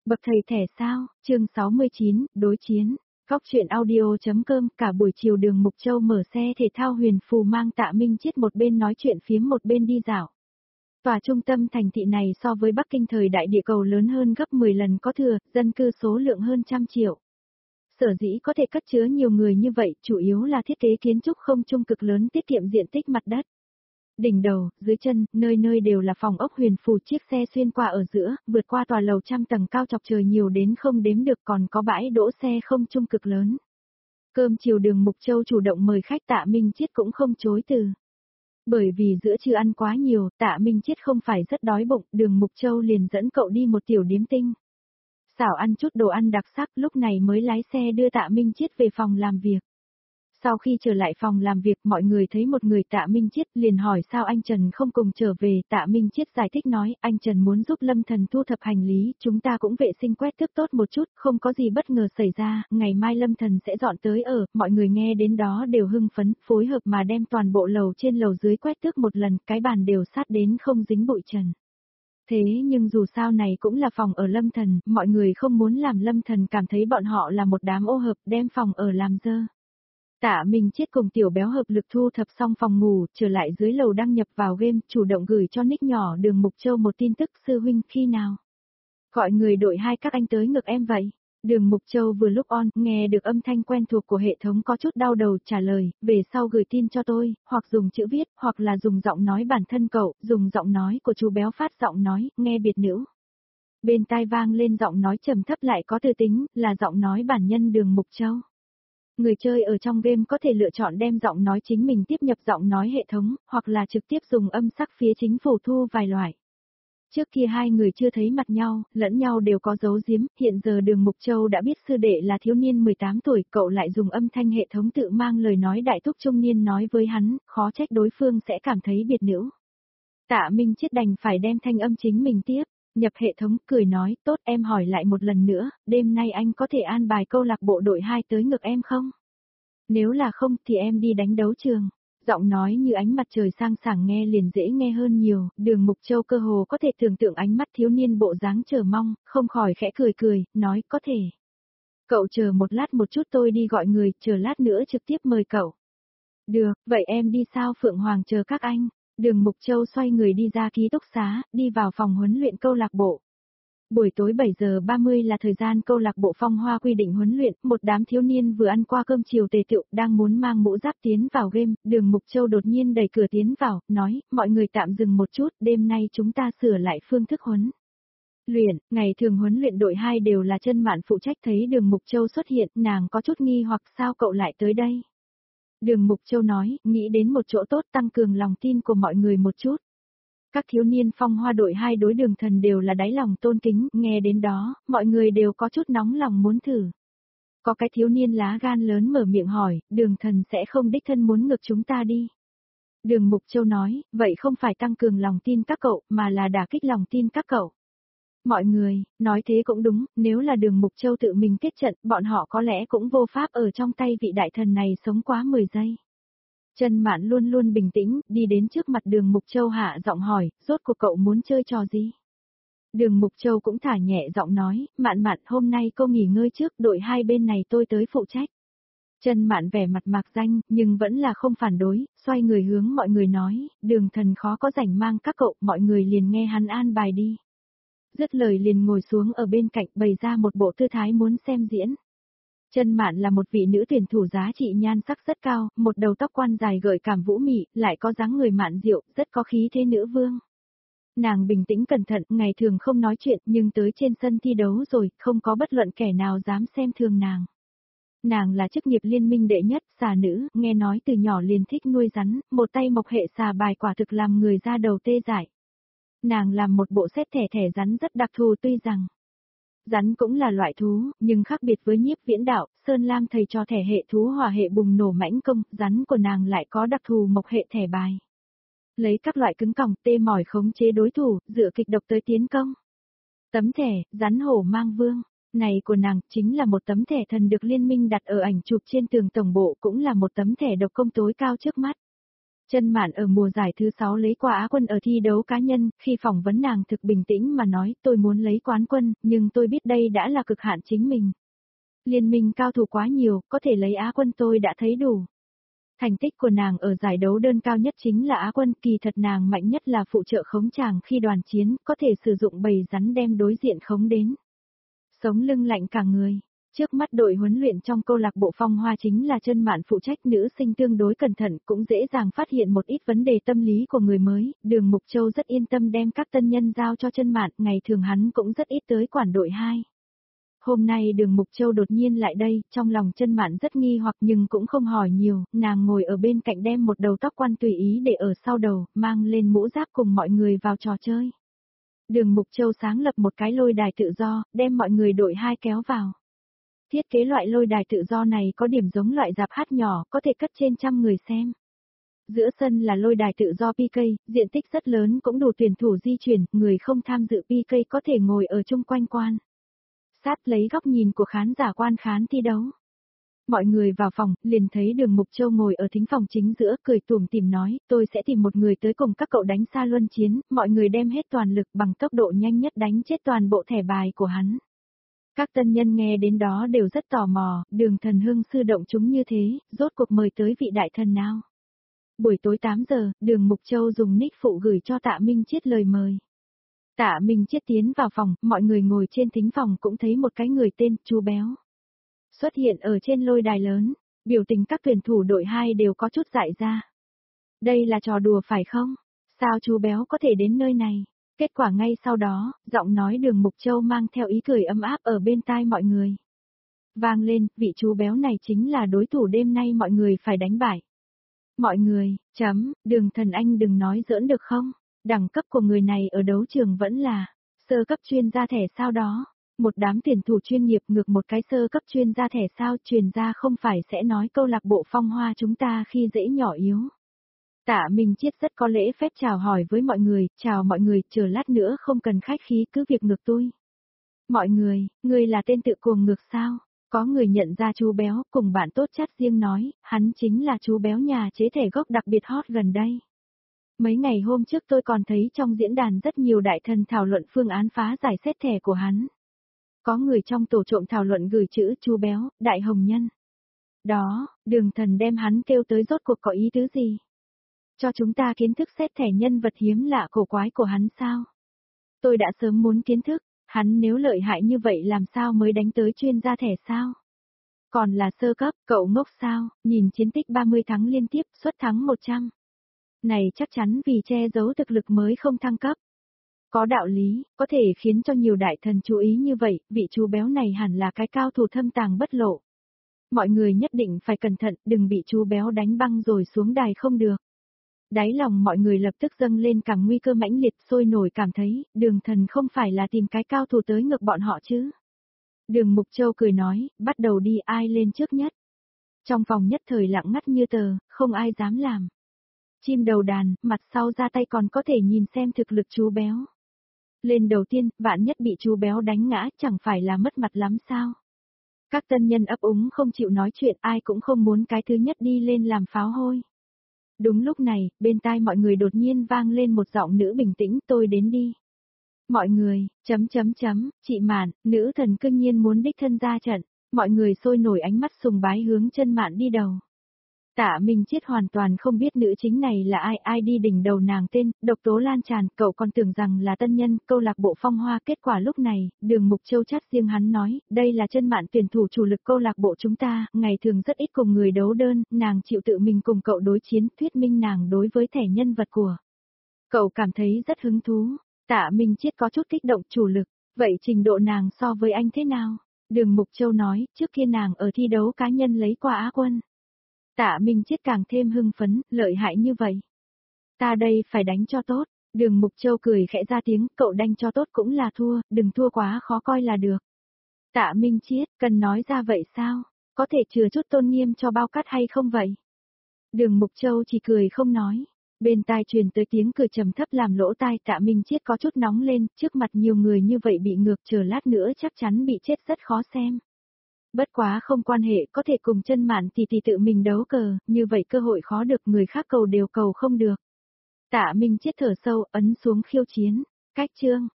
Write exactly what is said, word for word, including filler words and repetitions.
Bậc thầy thẻ sao, chương sáu mươi chín, đối chiến. Góc truyện audio.com, cả buổi chiều Đường Mục Châu mở xe thể thao Huyền Phù mang Tạ Minh Chiết một bên nói chuyện phiếm một bên đi dạo. Tòa trung tâm thành thị này so với Bắc Kinh thời đại địa cầu lớn hơn gấp mười lần có thừa, dân cư số lượng hơn trăm triệu. Sở dĩ có thể cất chứa nhiều người như vậy, chủ yếu là thiết kế kiến trúc không trung cực lớn tiết kiệm diện tích mặt đất. Đỉnh đầu, dưới chân, nơi nơi đều là phòng ốc Huyền Phù, chiếc xe xuyên qua ở giữa, vượt qua tòa lầu trăm tầng cao chọc trời nhiều đến không đếm được, còn có bãi đỗ xe không trung cực lớn. Cơm chiều Đường Mục Châu chủ động mời khách, Tạ Minh Chiết cũng không chối từ. Bởi vì giữa trưa ăn quá nhiều, Tạ Minh Chiết không phải rất đói bụng, Đường Mục Châu liền dẫn cậu đi một tiểu điếm tinh. Xảo ăn chút đồ ăn đặc sắc, lúc này mới lái xe đưa Tạ Minh Chiết về phòng làm việc. Sau khi trở lại phòng làm việc, mọi người thấy một người Tạ Minh Chiết liền hỏi sao anh Trần không cùng trở về. Tạ Minh Chiết giải thích nói, anh Trần muốn giúp Lâm Thần thu thập hành lý, chúng ta cũng vệ sinh quét tước tốt một chút, không có gì bất ngờ xảy ra, ngày mai Lâm Thần sẽ dọn tới ở. Mọi người nghe đến đó đều hưng phấn, phối hợp mà đem toàn bộ lầu trên lầu dưới quét tước một lần, cái bàn đều sát đến không dính bụi trần. Thế nhưng dù sao này cũng là phòng ở Lâm Thần, mọi người không muốn làm Lâm Thần cảm thấy bọn họ là một đám ô hợp đem phòng ở làm dơ. Tạ Minh Chiết cùng Tiểu Béo hợp lực thu thập xong phòng ngủ, trở lại dưới lầu đăng nhập vào game, chủ động gửi cho nick nhỏ Đường Mục Châu một tin tức, sư huynh khi nào gọi người đội hai các anh tới ngực em vậy. Đường Mục Châu vừa lúc on, nghe được âm thanh quen thuộc của hệ thống có chút đau đầu, trả lời, về sau gửi tin cho tôi, hoặc dùng chữ viết, hoặc là dùng giọng nói bản thân cậu, dùng giọng nói của chú Béo phát giọng nói, nghe biệt nữ. Bên tai vang lên giọng nói trầm thấp lại có tư tính, là giọng nói bản nhân Đường Mục Châu. Người chơi ở trong game có thể lựa chọn đem giọng nói chính mình tiếp nhập giọng nói hệ thống, hoặc là trực tiếp dùng âm sắc phía chính phủ thu vài loại. Trước kia hai người chưa thấy mặt nhau, lẫn nhau đều có giấu giếm, hiện giờ Đường Mục Châu đã biết sư đệ là thiếu niên mười tám tuổi, cậu lại dùng âm thanh hệ thống tự mang lời nói đại thúc trung niên nói với hắn, khó trách đối phương sẽ cảm thấy biệt nữ. Tạ Minh Chiết đành phải đem thanh âm chính mình tiếp, nhập hệ thống, cười nói, tốt em hỏi lại một lần nữa, đêm nay anh có thể an bài câu lạc bộ đội hai tới ngực em không? Nếu là không thì em đi đánh đấu trường. Giọng nói như ánh mặt trời sang sảng nghe liền dễ nghe hơn nhiều, Đường Mục Châu cơ hồ có thể tưởng tượng ánh mắt thiếu niên bộ dáng chờ mong, không khỏi khẽ cười cười, nói có thể. Cậu chờ một lát một chút tôi đi gọi người, chờ lát nữa trực tiếp mời cậu. Được, vậy em đi sao Phượng Hoàng chờ các anh. Đường Mục Châu xoay người đi ra ký túc xá, đi vào phòng huấn luyện câu lạc bộ. Buổi tối bảy giờ ba mươi là thời gian câu lạc bộ Phong Hoa quy định huấn luyện, một đám thiếu niên vừa ăn qua cơm chiều tề tựu, đang muốn mang mũ giáp tiến vào game, Đường Mục Châu đột nhiên đẩy cửa tiến vào, nói, mọi người tạm dừng một chút, đêm nay chúng ta sửa lại phương thức huấn luyện, ngày thường huấn luyện đội hai đều là Chân Mạn phụ trách. Thấy Đường Mục Châu xuất hiện, nàng có chút nghi hoặc sao cậu lại tới đây. Đường Mục Châu nói, nghĩ đến một chỗ tốt tăng cường lòng tin của mọi người một chút. Các thiếu niên Phong Hoa đội hai đối Đường Thần đều là đáy lòng tôn kính, nghe đến đó, mọi người đều có chút nóng lòng muốn thử. Có cái thiếu niên lá gan lớn mở miệng hỏi, Đường Thần sẽ không đích thân muốn ngược chúng ta đi. Đường Mục Châu nói, vậy không phải tăng cường lòng tin các cậu, mà là đả kích lòng tin các cậu. Mọi người, nói thế cũng đúng, nếu là Đường Mục Châu tự mình kết trận, bọn họ có lẽ cũng vô pháp ở trong tay vị đại thần này sống quá mười giây. Chân Mạn luôn luôn bình tĩnh, đi đến trước mặt Đường Mục Châu hạ giọng hỏi, rốt cuộc cậu muốn chơi trò gì? Đường Mục Châu cũng thả nhẹ giọng nói, Mạn Mạn hôm nay cô nghỉ ngơi trước, đội hai bên này tôi tới phụ trách. Chân Mạn vẻ mặt mạc danh, nhưng vẫn là không phản đối, xoay người hướng mọi người nói, Đường Thần khó có rảnh mang các cậu, mọi người liền nghe hắn an bài đi. Dứt lời liền ngồi xuống ở bên cạnh bày ra một bộ tư thái muốn xem diễn. Chân Mạn là một vị nữ tuyển thủ giá trị nhan sắc rất cao, một đầu tóc quan dài gợi cảm vũ mị, lại có dáng người mạn diệu, rất có khí thế nữ vương. Nàng bình tĩnh cẩn thận, ngày thường không nói chuyện, nhưng tới trên sân thi đấu rồi, không có bất luận kẻ nào dám xem thường nàng. Nàng là chức nghiệp liên minh đệ nhất, xà nữ, nghe nói từ nhỏ liền thích nuôi rắn, một tay mộc hệ xà bài quả thực làm người ra đầu tê dại. Nàng làm một bộ xét thẻ thẻ rắn rất đặc thù, tuy rằng rắn cũng là loại thú, nhưng khác biệt với Nhiếp Viễn Đạo, Sơn Lam thầy cho thẻ hệ thú hỏa hệ bùng nổ mãnh công, rắn của nàng lại có đặc thù mộc hệ thẻ bài. Lấy các loại cứng còng tê mỏi khống chế đối thủ, dựa kịch độc tới tiến công. Tấm thẻ, rắn hổ mang vương, này của nàng chính là một tấm thẻ thần được liên minh đặt ở ảnh chụp trên tường tổng bộ, cũng là một tấm thẻ độc công tối cao trước mắt. Chân Mạn ở mùa giải thứ sáu lấy qua Á quân ở thi đấu cá nhân, khi phỏng vấn nàng thực bình tĩnh mà nói tôi muốn lấy quán quân, nhưng tôi biết đây đã là cực hạn chính mình. Liên minh cao thủ quá nhiều, có thể lấy Á quân tôi đã thấy đủ. Thành tích của nàng ở giải đấu đơn cao nhất chính là Á quân, kỳ thật nàng mạnh nhất là phụ trợ khống chàng khi đoàn chiến, có thể sử dụng bầy rắn đem đối diện khống đến. Sống lưng lạnh cả người. Trước mắt đội huấn luyện trong câu lạc bộ Phong Hoa chính là Chân Mạn phụ trách, nữ sinh tương đối cẩn thận, cũng dễ dàng phát hiện một ít vấn đề tâm lý của người mới, Đường Mục Châu rất yên tâm đem các tân nhân giao cho Chân Mạn, ngày thường hắn cũng rất ít tới quản đội hai. Hôm nay Đường Mục Châu đột nhiên lại đây, trong lòng Chân Mạn rất nghi hoặc nhưng cũng không hỏi nhiều, nàng ngồi ở bên cạnh đem một đầu tóc quan tùy ý để ở sau đầu, mang lên mũ giáp cùng mọi người vào trò chơi. Đường Mục Châu sáng lập một cái lôi đài tự do, đem mọi người đội hai kéo vào. Thiết kế loại lôi đài tự do này có điểm giống loại dạp hát nhỏ, có thể cất trên trăm người xem. Giữa sân là lôi đài tự do pê ca, diện tích rất lớn cũng đủ tuyển thủ di chuyển, người không tham dự pê ca có thể ngồi ở chung quanh quan. Sát lấy góc nhìn của khán giả quan khán thi đấu. Mọi người vào phòng, liền thấy Đường Mục Châu ngồi ở thính phòng chính giữa, cười tủm tỉm nói, tôi sẽ tìm một người tới cùng các cậu đánh xa luân chiến, mọi người đem hết toàn lực bằng tốc độ nhanh nhất đánh chết toàn bộ thẻ bài của hắn. Các tân nhân nghe đến đó đều rất tò mò, Đường Thần Hưng sư động chúng như thế, rốt cuộc mời tới vị đại thần nào. Buổi tối tám giờ, Đường Mục Châu dùng nick phụ gửi cho Tạ Minh Chiết lời mời. Tạ Minh Chiết tiến vào phòng, mọi người ngồi trên thính phòng cũng thấy một cái người tên Chú Béo xuất hiện ở trên lôi đài lớn, biểu tình các tuyển thủ đội hai đều có chút dại ra. Đây là trò đùa phải không? Sao Chú Béo có thể đến nơi này? Kết quả ngay sau đó, giọng nói Đường Mục Châu mang theo ý cười ấm áp ở bên tai mọi người. Vang lên, vị Chú Béo này chính là đối thủ đêm nay mọi người phải đánh bại. Mọi người, chấm, Đường Thần Anh đừng nói giỡn được không? Đẳng cấp của người này ở đấu trường vẫn là sơ cấp chuyên gia thẻ sao đó. Một đám tuyển thủ chuyên nghiệp ngược một cái sơ cấp chuyên gia thẻ sao, truyền ra không phải sẽ nói câu lạc bộ Phong Hoa chúng ta khi dễ nhỏ yếu. Tạ Minh Chiết rất có lễ phép chào hỏi với mọi người, chào mọi người, chờ lát nữa không cần khách khí cứ việc ngược tôi. Mọi người, người là tên tự cuồng ngược sao? Có người nhận ra Chú Béo, cùng bạn tốt chat riêng nói, hắn chính là Chú Béo nhà chế thẻ gốc đặc biệt hot gần đây. Mấy ngày hôm trước tôi còn thấy trong diễn đàn rất nhiều đại thần thảo luận phương án phá giải xét thẻ của hắn. Có người trong tổ trộm thảo luận gửi chữ Chú Béo, Đại Hồng Nhân. Đó, Đường Thần đem hắn kêu tới rốt cuộc có ý tứ gì? Cho chúng ta kiến thức xét thẻ nhân vật hiếm lạ cổ quái của hắn sao? Tôi đã sớm muốn kiến thức, hắn nếu lợi hại như vậy làm sao mới đánh tới chuyên gia thẻ sao? Còn là sơ cấp, cậu ngốc sao, nhìn chiến tích ba mươi thắng liên tiếp, suất thắng một trăm. Này chắc chắn vì che giấu thực lực mới không thăng cấp. Có đạo lý, có thể khiến cho nhiều đại thần chú ý như vậy, vị Chú Béo này hẳn là cái cao thủ thâm tàng bất lộ. Mọi người nhất định phải cẩn thận, đừng bị Chú Béo đánh băng rồi xuống đài không được. Đáy lòng mọi người lập tức dâng lên càng nguy cơ mãnh liệt, sôi nổi cảm thấy, Đường Thần không phải là tìm cái cao thủ tới ngược bọn họ chứ. Đường Mục Châu cười nói, bắt đầu đi, ai lên trước nhất. Trong phòng nhất thời lặng ngắt như tờ, không ai dám làm. Chim đầu đàn, mặt sau ra tay còn có thể nhìn xem thực lực Chú Béo. Lên đầu tiên, vạn nhất bị Chú Béo đánh ngã chẳng phải là mất mặt lắm sao. Các tân nhân ấp úng không chịu nói chuyện, ai cũng không muốn cái thứ nhất đi lên làm pháo hôi. Đúng lúc này, bên tai mọi người đột nhiên vang lên một giọng nữ bình tĩnh, tôi đến đi. Mọi người, chấm chấm chấm, chị Mạn, nữ thần cương nhiên muốn đích thân ra trận, mọi người sôi nổi ánh mắt sùng bái hướng Chân Mạn đi đầu. Tạ Minh Chiết hoàn toàn không biết nữ chính này là ai, ai đi đỉnh đầu nàng tên, độc tố lan tràn, cậu còn tưởng rằng là tân nhân, câu lạc bộ Phong Hoa. Kết quả lúc này, Đường Mục Châu chat riêng hắn nói, đây là Chân Mạn tuyển thủ chủ lực câu lạc bộ chúng ta, ngày thường rất ít cùng người đấu đơn, nàng chịu tự mình cùng cậu đối chiến, thuyết minh nàng đối với thẻ nhân vật của cậu cảm thấy rất hứng thú. Tạ Minh Chiết có chút kích động, chủ lực, vậy trình độ nàng so với anh thế nào? Đường Mục Châu nói, trước kia nàng ở thi đấu cá nhân lấy qua Á quân. Tạ Minh Chiết càng thêm hưng phấn, lợi hại như vậy. Ta đây phải đánh cho tốt, Đường Mục Châu cười khẽ ra tiếng, cậu đánh cho tốt cũng là thua, đừng thua quá khó coi là được. Tạ Minh Chiết, cần nói ra vậy sao, có thể chừa chút tôn nghiêm cho bao cát hay không vậy? Đường Mục Châu chỉ cười không nói, bên tai truyền tới tiếng cười trầm thấp làm lỗ tai. Tạ Minh Chiết có chút nóng lên, trước mặt nhiều người như vậy bị ngược, chờ lát nữa chắc chắn bị chết rất khó xem. Bất quá không quan hệ, có thể cùng chân mạn tỷ tỷ tự mình đấu cờ, như vậy cơ hội khó được, người khác cầu đều cầu không được. Tạ Minh chết thở sâu, ấn xuống khiêu chiến. Cách chương.